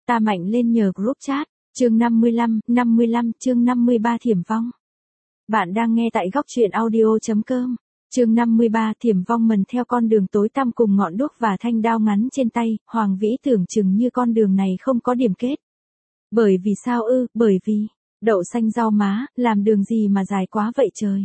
Ta mạnh lên nhờ group chat. Chương 55, chương 53 Thiểm vong. Bạn đang nghe tại góc truyện audio.com. Chương 53 Thiểm vong mần theo con đường tối tăm cùng ngọn đuốc và thanh đao ngắn trên tay, Hoàng Vĩ tưởng chừng như con đường này không có điểm kết. Bởi vì sao ư? Bởi vì, đậu xanh rau má, làm đường gì mà dài quá vậy trời.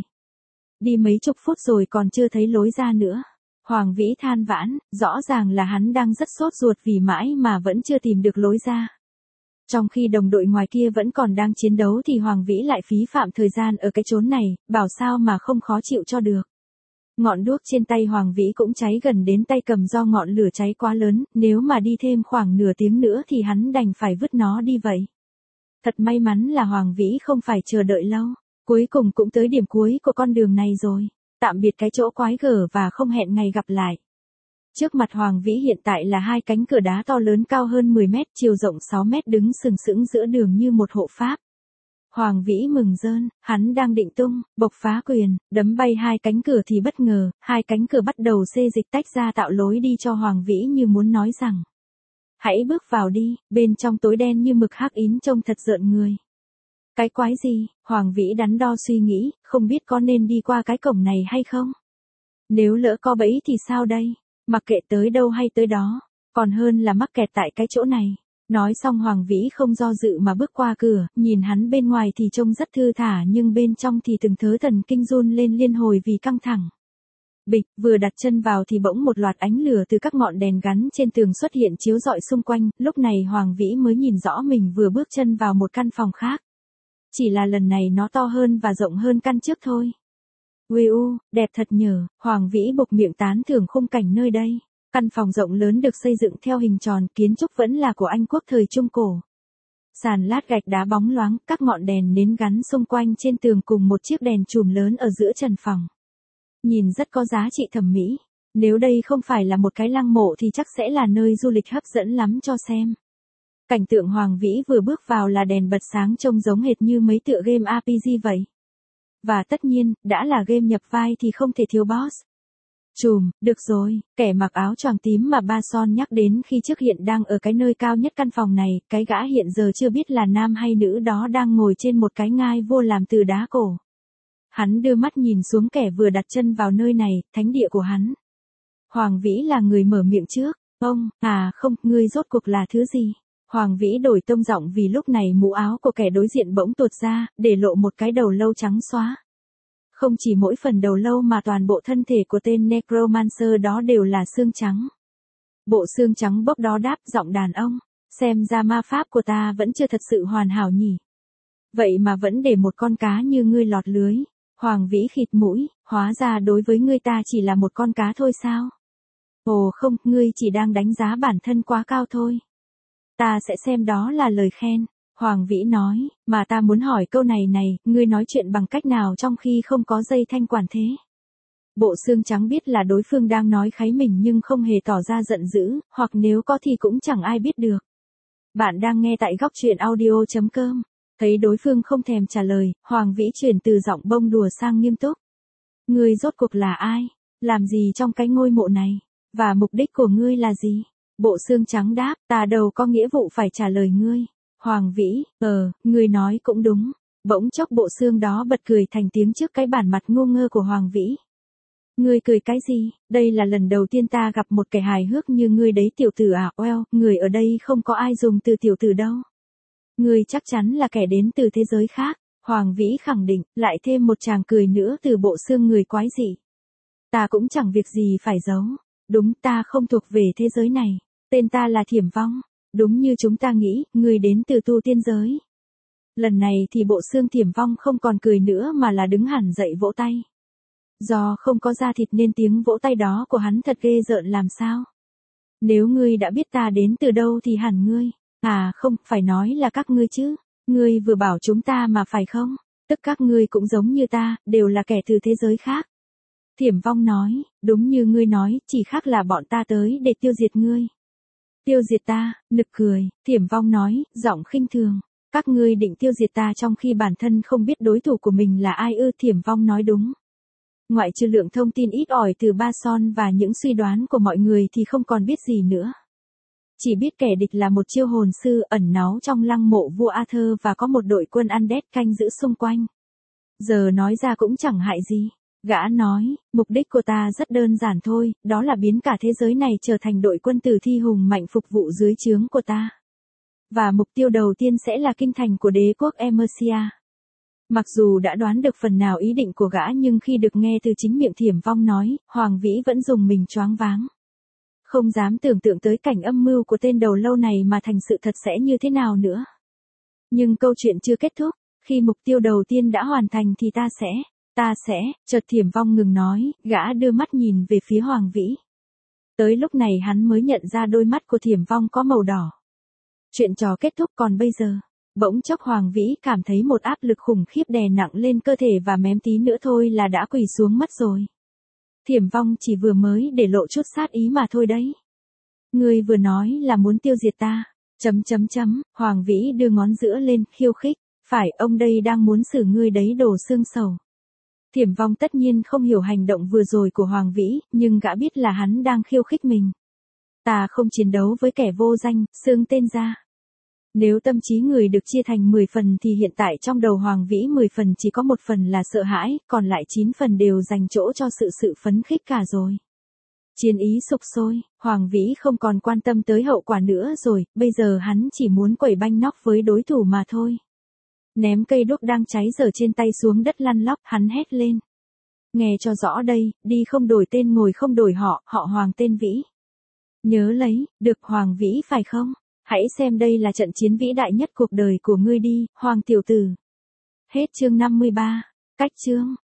Đi mấy chục phút rồi còn chưa thấy lối ra nữa. Hoàng Vĩ than vãn, rõ ràng là hắn đang rất sốt ruột vì mãi mà vẫn chưa tìm được lối ra. Trong khi đồng đội ngoài kia vẫn còn đang chiến đấu thì Hoàng Vĩ lại phí phạm thời gian ở cái chốn này, bảo sao mà không khó chịu cho được. Ngọn đuốc trên tay Hoàng Vĩ cũng cháy gần đến tay cầm do ngọn lửa cháy quá lớn, nếu mà đi thêm khoảng nửa tiếng nữa thì hắn đành phải vứt nó đi vậy. Thật may mắn là Hoàng Vĩ không phải chờ đợi lâu, cuối cùng cũng tới điểm cuối của con đường này rồi. Tạm biệt cái chỗ quái gở và không hẹn ngày gặp lại. Trước mặt Hoàng Vĩ hiện tại là hai cánh cửa đá to lớn cao hơn 10 mét, chiều rộng 6 mét đứng sừng sững giữa đường như một hộ pháp. Hoàng Vĩ mừng rơn, hắn đang định tung, bộc phá quyền, đấm bay hai cánh cửa thì bất ngờ, hai cánh cửa bắt đầu xê dịch tách ra tạo lối đi cho Hoàng Vĩ như muốn nói rằng: hãy bước vào đi, bên trong tối đen như mực hắc ín trông thật rợn người. Cái quái gì? Hoàng Vĩ đắn đo suy nghĩ, không biết có nên đi qua cái cổng này hay không? Nếu lỡ có bẫy thì sao đây? Mặc kệ tới đâu hay tới đó, còn hơn là mắc kẹt tại cái chỗ này. Nói xong Hoàng Vĩ không do dự mà bước qua cửa, nhìn hắn bên ngoài thì trông rất thư thả nhưng bên trong thì từng thớ thần kinh run lên liên hồi vì căng thẳng. Bịch, vừa đặt chân vào thì bỗng một loạt ánh lửa từ các ngọn đèn gắn trên tường xuất hiện chiếu rọi xung quanh, lúc này Hoàng Vĩ mới nhìn rõ mình vừa bước chân vào một căn phòng khác. Chỉ là lần này nó to hơn và rộng hơn căn trước thôi. Uầy đẹp thật nhờ, Hoàng Vĩ buộc miệng tán thưởng khung cảnh nơi đây. Căn phòng rộng lớn được xây dựng theo hình tròn, kiến trúc vẫn là của Anh quốc thời Trung Cổ. Sàn lát gạch đá bóng loáng, các ngọn đèn nến gắn xung quanh trên tường cùng một chiếc đèn chùm lớn ở giữa trần phòng. Nhìn rất có giá trị thẩm mỹ. Nếu đây không phải là một cái lăng mộ thì chắc sẽ là nơi du lịch hấp dẫn lắm cho xem. Cảnh tượng Hoàng Vĩ vừa bước vào là đèn bật sáng trông giống hệt như mấy tựa game RPG vậy. Và tất nhiên, đã là game nhập vai thì không thể thiếu boss. Được rồi, kẻ mặc áo choàng tím mà Ba Son nhắc đến khi trước hiện đang ở cái nơi cao nhất căn phòng này, cái gã hiện giờ chưa biết là nam hay nữ đó đang ngồi trên một cái ngai vô làm từ đá cổ. Hắn đưa mắt nhìn xuống kẻ vừa đặt chân vào nơi này, thánh địa của hắn. Hoàng Vĩ là người mở miệng trước, không, ngươi rốt cuộc là thứ gì? Hoàng Vĩ đổi tông giọng vì lúc này mũ áo của kẻ đối diện bỗng tuột ra, để lộ một cái đầu lâu trắng xóa. Không chỉ mỗi phần đầu lâu mà toàn bộ thân thể của tên Necromancer đó đều là xương trắng. Bộ xương trắng bốc đó đáp giọng đàn ông, xem ra ma pháp của ta vẫn chưa thật sự hoàn hảo nhỉ. Vậy mà vẫn để một con cá như ngươi lọt lưới. Hoàng Vĩ khịt mũi, hóa ra đối với ngươi ta chỉ là một con cá thôi sao? Ồ không, ngươi chỉ đang đánh giá bản thân quá cao thôi. Ta sẽ xem đó là lời khen. Hoàng Vĩ nói, mà ta muốn hỏi câu này, ngươi nói chuyện bằng cách nào trong khi không có dây thanh quản thế? Bộ xương trắng biết là đối phương đang nói kháy mình nhưng không hề tỏ ra giận dữ, hoặc nếu có thì cũng chẳng ai biết được. Bạn đang nghe tại góc truyện audio.com. Thấy đối phương không thèm trả lời, Hoàng Vĩ chuyển từ giọng bông đùa sang nghiêm túc. Ngươi rốt cuộc là ai? Làm gì trong cái ngôi mộ này? Và mục đích của ngươi là gì? Bộ xương trắng đáp, ta đâu có nghĩa vụ phải trả lời ngươi. Hoàng Vĩ, ngươi nói cũng đúng. Bỗng chốc bộ xương đó bật cười thành tiếng trước cái bản mặt ngu ngơ của Hoàng Vĩ. Ngươi cười cái gì? Đây là lần đầu tiên ta gặp một kẻ hài hước như ngươi đấy tiểu tử à? Người ở đây không có ai dùng từ tiểu tử đâu. Ngươi chắc chắn là kẻ đến từ thế giới khác. Hoàng Vĩ khẳng định, lại thêm một tràng cười nữa từ bộ xương người quái dị. Ta cũng chẳng việc gì phải giấu. Đúng, ta không thuộc về thế giới này. Tên ta là Thiểm vong. Đúng như chúng ta nghĩ, ngươi đến từ tu tiên giới. Lần này thì bộ xương Thiểm vong không còn cười nữa mà là đứng hẳn dậy vỗ tay. Do không có da thịt nên tiếng vỗ tay đó của hắn thật ghê rợn làm sao. Nếu ngươi đã biết ta đến từ đâu thì hẳn ngươi. Không, phải nói là các ngươi chứ. Ngươi vừa bảo chúng ta mà phải không? Tức các ngươi cũng giống như ta, đều là kẻ từ thế giới khác. Thiểm vong nói, đúng như ngươi nói, chỉ khác là bọn ta tới để tiêu diệt ngươi. Tiêu diệt ta, nực cười, Thiểm vong nói, giọng khinh thường. Các ngươi định tiêu diệt ta trong khi bản thân không biết đối thủ của mình là ai ư? Thiểm vong nói đúng. Ngoại trừ lượng thông tin ít ỏi từ Ba Son và những suy đoán của mọi người thì không còn biết gì nữa. Chỉ biết kẻ địch là một chiêu hồn sư ẩn náu trong lăng mộ vua Arthur và có một đội quân undead canh giữ xung quanh. Giờ nói ra cũng chẳng hại gì. Gã nói, mục đích của ta rất đơn giản thôi, đó là biến cả thế giới này trở thành đội quân tử thi hùng mạnh phục vụ dưới trướng của ta. Và mục tiêu đầu tiên sẽ là kinh thành của đế quốc Emercia. Mặc dù đã đoán được phần nào ý định của gã nhưng khi được nghe từ chính miệng Thiểm Vong nói, Hoàng Vĩ vẫn dùng mình choáng váng. Không dám tưởng tượng tới cảnh âm mưu của tên đầu lâu này mà thành sự thật sẽ như thế nào nữa. Nhưng câu chuyện chưa kết thúc, khi mục tiêu đầu tiên đã hoàn thành thì ta sẽ, chợt Thiểm Vong ngừng nói, gã đưa mắt nhìn về phía Hoàng Vĩ. Tới lúc này hắn mới nhận ra đôi mắt của Thiểm Vong có màu đỏ. Chuyện trò kết thúc còn bây giờ, bỗng chốc Hoàng Vĩ cảm thấy một áp lực khủng khiếp đè nặng lên cơ thể và mém tí nữa thôi là đã quỳ xuống mất rồi. Thiểm Vong chỉ vừa mới để lộ chút sát ý mà thôi đấy. Ngươi vừa nói là muốn tiêu diệt ta, Hoàng Vĩ đưa ngón giữa lên, khiêu khích, phải ông đây đang muốn xử ngươi đấy đồ xương sầu. Thiểm Vong tất nhiên không hiểu hành động vừa rồi của Hoàng Vĩ, nhưng gã biết là hắn đang khiêu khích mình. Ta không chiến đấu với kẻ vô danh, xương tên ra. Nếu tâm trí người được chia thành 10 phần thì hiện tại trong đầu Hoàng Vĩ 10 phần chỉ có một phần là sợ hãi, còn lại 9 phần đều dành chỗ cho sự phấn khích cả rồi. Chiến ý sục sôi, Hoàng Vĩ không còn quan tâm tới hậu quả nữa rồi, bây giờ hắn chỉ muốn quẩy banh nóc với đối thủ mà thôi. Ném cây đuốc đang cháy dở trên tay xuống đất lăn lóc, hắn hét lên. Nghe cho rõ đây, đi không đổi tên ngồi không đổi họ Hoàng tên Vĩ. Nhớ lấy, được Hoàng Vĩ phải không? Hãy xem đây là trận chiến vĩ đại nhất cuộc đời của ngươi đi, Hoàng tiểu tử. Hết chương 53. Cách chương.